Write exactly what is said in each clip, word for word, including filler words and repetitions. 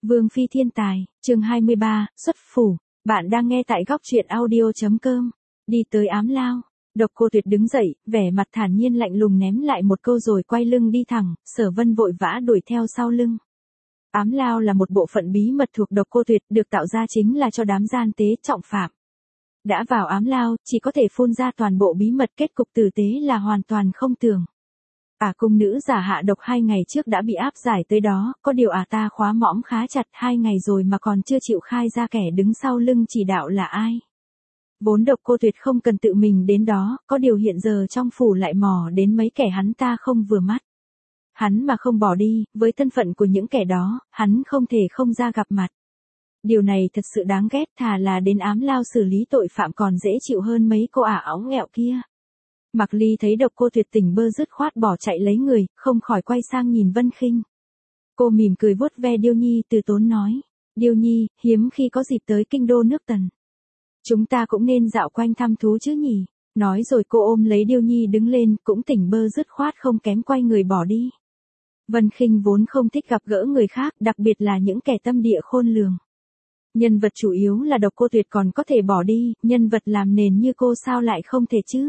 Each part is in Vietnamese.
Vương phi thiên tài, chương hai mươi ba, xuất phủ. Bạn đang nghe tại góc truyện audio.com. Đi tới Ám Lao. Độc Cô Tuyệt đứng dậy, vẻ mặt thản nhiên lạnh lùng ném lại một câu rồi quay lưng đi thẳng, Sở Vân vội vã đuổi theo sau lưng. Ám Lao là một bộ phận bí mật thuộc Độc Cô Tuyệt, được tạo ra chính là cho đám gian tế trọng phạm. Đã vào Ám Lao, chỉ có thể phun ra toàn bộ bí mật, kết cục tử tế là hoàn toàn không tưởng. Ả cung nữ giả hạ độc hai ngày trước đã bị áp giải tới đó, có điều ả ta khóa mõm khá chặt hai ngày rồi mà còn chưa chịu khai ra kẻ đứng sau lưng chỉ đạo là ai. Vốn Độc Cô Tuyệt không cần tự mình đến đó, có điều hiện giờ trong phủ lại mò đến mấy kẻ hắn ta không vừa mắt. Hắn mà không bỏ đi, với thân phận của những kẻ đó, hắn không thể không ra gặp mặt. Điều này thật sự đáng ghét, thà là đến Ám Lao xử lý tội phạm còn dễ chịu hơn mấy cô ả óng nghẹo kia. Mạc Ly thấy Độc Cô Tuyệt tỉnh bơ dứt khoát bỏ chạy lấy người, không khỏi quay sang nhìn Vân Khinh. Cô mỉm cười vuốt ve Điêu Nhi từ tốn nói, Điêu Nhi, hiếm khi có dịp tới kinh đô nước Tần. Chúng ta cũng nên dạo quanh thăm thú chứ nhỉ. Nói rồi cô ôm lấy Điêu Nhi đứng lên, cũng tỉnh bơ dứt khoát không kém quay người bỏ đi. Vân Khinh vốn không thích gặp gỡ người khác, đặc biệt là những kẻ tâm địa khôn lường. Nhân vật chủ yếu là Độc Cô Tuyệt còn có thể bỏ đi, nhân vật làm nền như cô sao lại không thể chứ.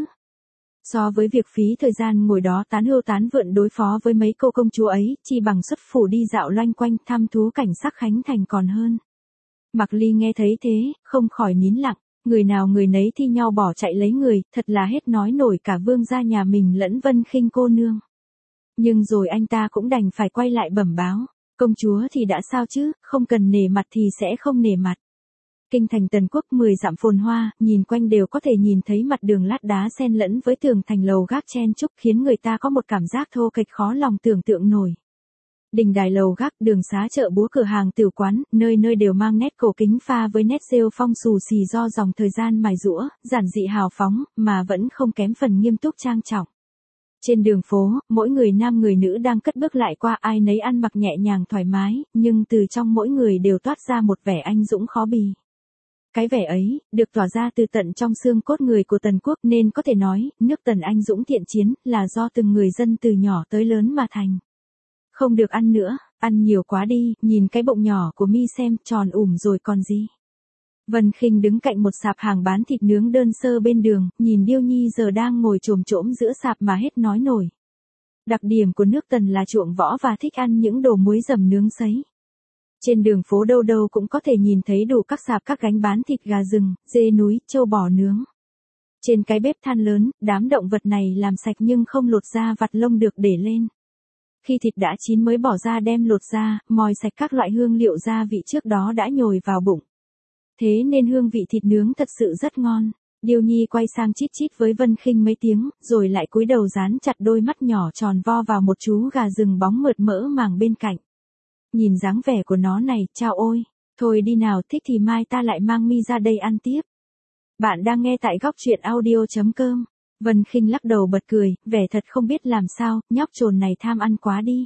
So với việc phí thời gian ngồi đó tán hưu tán vượn đối phó với mấy cô công chúa ấy, chỉ bằng xuất phủ đi dạo loanh quanh thăm thú cảnh sắc Khánh Thành còn hơn. Mạc Ly nghe thấy thế, không khỏi nín lặng, người nào người nấy thi nhau bỏ chạy lấy người, thật là hết nói nổi cả vương gia nhà mình lẫn Vân Khinh cô nương. Nhưng rồi anh ta cũng đành phải quay lại bẩm báo, công chúa thì đã sao chứ, không cần nể mặt thì sẽ không nể mặt. Kinh thành Tần Quốc mười dặm phồn hoa, nhìn quanh đều có thể nhìn thấy mặt đường lát đá xen lẫn với tường thành lầu gác chen chúc khiến người ta có một cảm giác thô kệch khó lòng tưởng tượng nổi. Đình đài lầu gác, đường xá chợ búa cửa hàng tiểu quán, nơi nơi đều mang nét cổ kính pha với nét rêu phong xù xì do dòng thời gian mài giũa, giản dị hào phóng, mà vẫn không kém phần nghiêm túc trang trọng. Trên đường phố, mỗi người nam người nữ đang cất bước lại qua, ai nấy ăn mặc nhẹ nhàng thoải mái, nhưng từ trong mỗi người đều toát ra một vẻ anh dũng khó bì. Cái vẻ ấy, được tỏa ra từ tận trong xương cốt người của Tần Quốc nên có thể nói, nước Tần anh dũng thiện chiến, là do từng người dân từ nhỏ tới lớn mà thành. Không được ăn nữa, ăn nhiều quá đi, nhìn cái bụng nhỏ của mi xem, tròn ủm rồi còn gì. Vân Khinh đứng cạnh một sạp hàng bán thịt nướng đơn sơ bên đường, nhìn Điêu Nhi giờ đang ngồi chồm chỗm giữa sạp mà hết nói nổi. Đặc điểm của nước Tần là chuộng võ và thích ăn những đồ muối dầm nướng sấy. Trên đường phố đâu đâu cũng có thể nhìn thấy đủ các sạp các gánh bán thịt gà rừng, dê núi, trâu bò nướng. Trên cái bếp than lớn, đám động vật này làm sạch nhưng không lột da vặt lông được để lên. Khi thịt đã chín mới bỏ ra đem lột ra, mòi sạch các loại hương liệu gia vị trước đó đã nhồi vào bụng. Thế nên hương vị thịt nướng thật sự rất ngon. Điêu Nhi quay sang chít chít với Vân Khinh mấy tiếng, rồi lại cúi đầu dán chặt đôi mắt nhỏ tròn vo vào một chú gà rừng bóng mượt mỡ màng bên cạnh. Nhìn dáng vẻ của nó này, chao ôi, thôi đi nào, thích thì mai ta lại mang mi ra đây ăn tiếp. Bạn đang nghe tại góc truyện audio.com. Vân Khinh lắc đầu bật cười, vẻ thật không biết làm sao, nhóc trồn này tham ăn quá đi.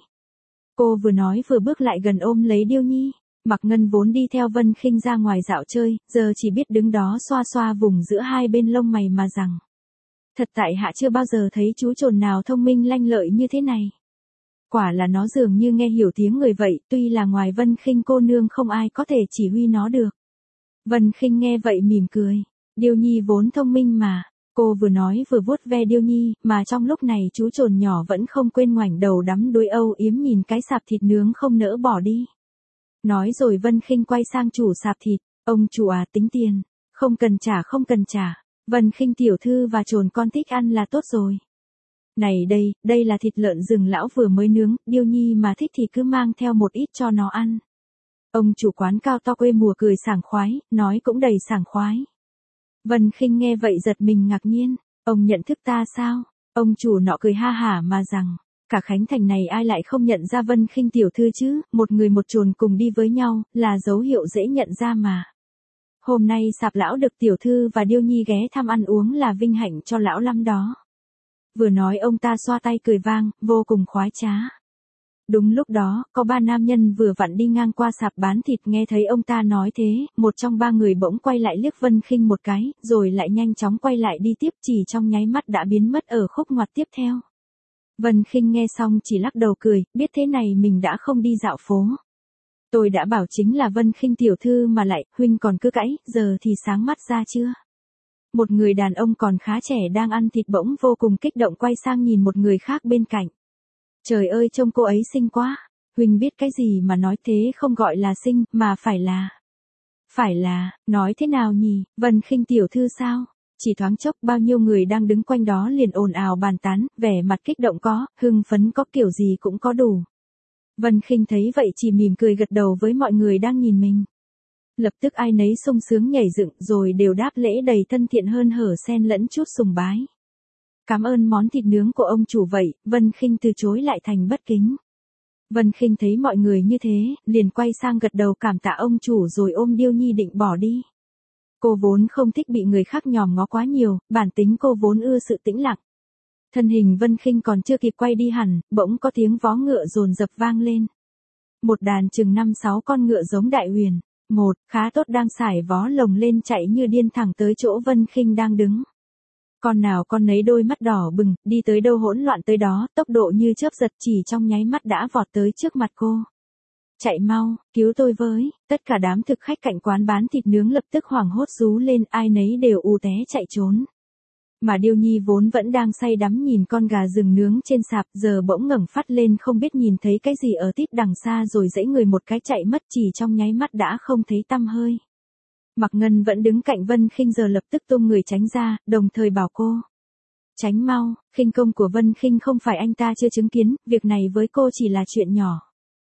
Cô vừa nói vừa bước lại gần ôm lấy Điêu Nhi. Mạc Ngân vốn đi theo Vân Khinh ra ngoài dạo chơi, giờ chỉ biết đứng đó xoa xoa vùng giữa hai bên lông mày mà rằng. Thật tại hạ chưa bao giờ thấy chú trồn nào thông minh lanh lợi như thế này. Quả là nó dường như nghe hiểu tiếng người vậy, tuy là ngoài Vân Khinh cô nương không ai có thể chỉ huy nó được. Vân Khinh nghe vậy mỉm cười, Điêu Nhi vốn thông minh mà. Cô vừa nói vừa vuốt ve Điêu Nhi, mà trong lúc này chú trồn nhỏ vẫn không quên ngoảnh đầu đắm đuôi âu yếm nhìn cái sạp thịt nướng không nỡ bỏ đi. Nói rồi Vân Khinh quay sang chủ sạp thịt, ông chủ à, tính tiền, không cần trả không cần trả, Vân Khinh tiểu thư và trồn con thích ăn là tốt rồi. Này đây, đây là thịt lợn rừng lão vừa mới nướng, Điêu Nhi mà thích thì cứ mang theo một ít cho nó ăn. Ông chủ quán cao to quê mùa cười sảng khoái, nói cũng đầy sảng khoái. Vân Khinh nghe vậy giật mình ngạc nhiên, ông nhận thức ta sao? Ông chủ nọ cười ha hả mà rằng, cả Khánh Thành này ai lại không nhận ra Vân Khinh tiểu thư chứ, một người một trồn cùng đi với nhau, là dấu hiệu dễ nhận ra mà. Hôm nay sạp lão được tiểu thư và Điêu Nhi ghé thăm ăn uống là vinh hạnh cho lão lắm đó. Vừa nói ông ta xoa tay cười vang, vô cùng khoái trá. Đúng lúc đó, có ba nam nhân vừa vặn đi ngang qua sạp bán thịt nghe thấy ông ta nói thế, một trong ba người bỗng quay lại liếc Vân Khinh một cái, rồi lại nhanh chóng quay lại đi tiếp, chỉ trong nháy mắt đã biến mất ở khúc ngoặt tiếp theo. Vân Khinh nghe xong chỉ lắc đầu cười, biết thế này mình đã không đi dạo phố. Tôi đã bảo chính là Vân Khinh tiểu thư mà lại, huynh còn cứ cãi, giờ thì sáng mắt ra chưa? Một người đàn ông còn khá trẻ đang ăn thịt bỗng vô cùng kích động quay sang nhìn một người khác bên cạnh. Trời ơi trông cô ấy xinh quá, huynh biết cái gì mà nói thế không gọi là xinh, mà phải là... Phải là, nói thế nào nhỉ, Vân Khinh tiểu thư sao? Chỉ thoáng chốc bao nhiêu người đang đứng quanh đó liền ồn ào bàn tán, vẻ mặt kích động có, hưng phấn có, kiểu gì cũng có đủ. Vân Khinh thấy vậy chỉ mỉm cười gật đầu với mọi người đang nhìn mình. Lập tức ai nấy sung sướng nhảy dựng rồi đều đáp lễ đầy thân thiện hơn hở xen lẫn chút sùng bái. Cảm ơn món thịt nướng của ông chủ vậy, Vân Khinh từ chối lại thành bất kính. Vân Khinh thấy mọi người như thế, liền quay sang gật đầu cảm tạ ông chủ rồi ôm Điêu Nhi định bỏ đi. Cô vốn không thích bị người khác nhòm ngó quá nhiều, bản tính cô vốn ưa sự tĩnh lặng. Thân hình Vân Khinh còn chưa kịp quay đi hẳn, bỗng có tiếng vó ngựa dồn dập vang lên. Một đàn chừng năm sáu con ngựa giống đại huyền, một, khá tốt đang sải vó lồng lên chạy như điên thẳng tới chỗ Vân Khinh đang đứng. Con nào con nấy đôi mắt đỏ bừng, đi tới đâu hỗn loạn tới đó, tốc độ như chớp giật chỉ trong nháy mắt đã vọt tới trước mặt cô. Chạy mau, cứu tôi với, tất cả đám thực khách cạnh quán bán thịt nướng lập tức hoảng hốt rú lên, ai nấy đều ù té chạy trốn. Mà Điêu Nhi vốn vẫn đang say đắm nhìn con gà rừng nướng trên sạp, giờ bỗng ngẩng phát lên không biết nhìn thấy cái gì ở tít đằng xa rồi dãy người một cái chạy mất chỉ trong nháy mắt đã không thấy tăm hơi. Mạc Ngân vẫn đứng cạnh Vân Khinh giờ lập tức tung người tránh ra, đồng thời bảo cô. Tránh mau, khinh công của Vân Khinh không phải anh ta chưa chứng kiến, việc này với cô chỉ là chuyện nhỏ.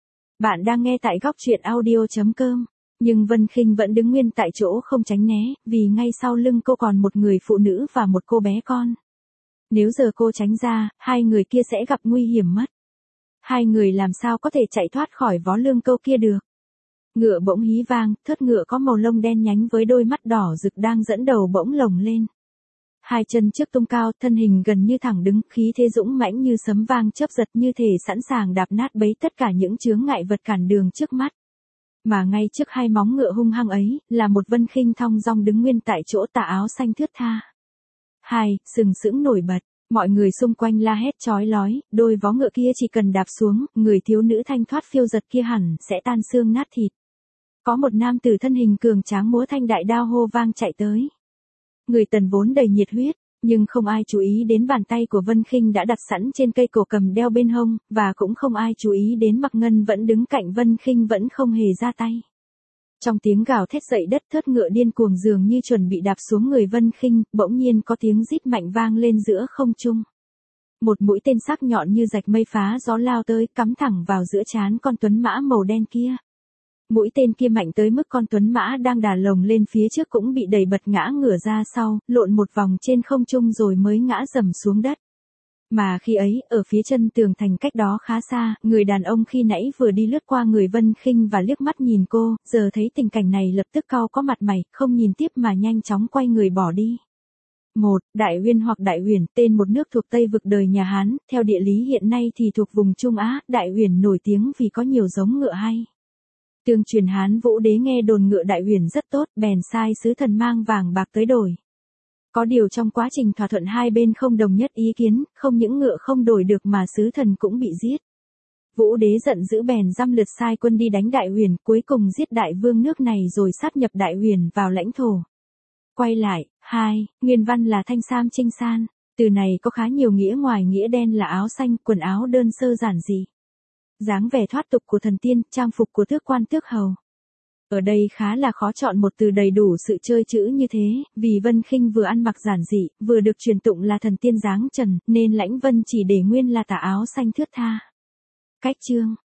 Bạn đang nghe tại góc truyện audio chấm com. Nhưng Vân Khinh vẫn đứng nguyên tại chỗ không tránh né, vì ngay sau lưng cô còn một người phụ nữ và một cô bé con. Nếu giờ cô tránh ra, hai người kia sẽ gặp nguy hiểm mất. Hai người làm sao có thể chạy thoát khỏi vó lương câu kia được. Ngựa bỗng hí vang, thớt ngựa có màu lông đen nhánh với đôi mắt đỏ rực đang dẫn đầu bỗng lồng lên. Hai chân trước tung cao, thân hình gần như thẳng đứng, khí thế dũng mãnh như sấm vang chớp giật như thể sẵn sàng đạp nát bấy tất cả những chướng ngại vật cản đường trước mắt. Mà ngay trước hai móng ngựa hung hăng ấy, là một Vân Khinh thong dong đứng nguyên tại chỗ tà áo xanh thướt tha. Hai, sừng sững nổi bật, mọi người xung quanh la hét chói lói, đôi vó ngựa kia chỉ cần đạp xuống, người thiếu nữ thanh thoát phiêu giật kia hẳn sẽ tan xương nát thịt. Có một nam tử thân hình cường tráng múa thanh đại đao hô vang chạy tới. Người Tần vốn đầy nhiệt huyết, nhưng không ai chú ý đến bàn tay của Vân Khinh đã đặt sẵn trên cây cổ cầm đeo bên hông, và cũng không ai chú ý đến Mạc Ngân vẫn đứng cạnh Vân Khinh vẫn không hề ra tay. Trong tiếng gào thét dậy đất thớt ngựa điên cuồng dường như chuẩn bị đạp xuống người Vân Khinh, bỗng nhiên có tiếng rít mạnh vang lên giữa không trung. Một mũi tên sắc nhọn như rạch mây phá gió lao tới, cắm thẳng vào giữa trán con tuấn mã màu đen kia. Mũi tên kia mạnh tới mức con tuấn mã đang đà lồng lên phía trước cũng bị đẩy bật ngã ngửa ra sau, lộn một vòng trên không trung rồi mới ngã rầm xuống đất. Mà khi ấy, ở phía chân tường thành cách đó khá xa, người đàn ông khi nãy vừa đi lướt qua người Vân Khinh và liếc mắt nhìn cô, giờ thấy tình cảnh này lập tức cau có mặt mày, không nhìn tiếp mà nhanh chóng quay người bỏ đi. Một, Đại Uyên hoặc Đại Uyển, tên một nước thuộc Tây vực đời nhà Hán, theo địa lý hiện nay thì thuộc vùng Trung Á, Đại Uyển nổi tiếng vì có nhiều giống ngựa hay. Tương truyền Hán Vũ đế nghe đồn ngựa Đại Uyển rất tốt, bèn sai sứ thần mang vàng bạc tới đổi. Có điều trong quá trình thỏa thuận hai bên không đồng nhất ý kiến, không những ngựa không đổi được mà sứ thần cũng bị giết. Vũ đế giận dữ bèn dăm lượt sai quân đi đánh Đại Uyển, cuối cùng giết đại vương nước này rồi sát nhập Đại Uyển vào lãnh thổ. Quay lại, hai, nguyên văn là thanh sam trinh san, từ này có khá nhiều nghĩa ngoài nghĩa đen là áo xanh, quần áo đơn sơ giản dị. Dáng vẻ thoát tục của thần tiên, trang phục của tước quan tước hầu. Ở đây khá là khó chọn một từ đầy đủ sự chơi chữ như thế, vì Vân Khinh vừa ăn mặc giản dị, vừa được truyền tụng là thần tiên dáng trần, nên Lãnh Vân chỉ để nguyên là tà áo xanh thướt tha. Cách chương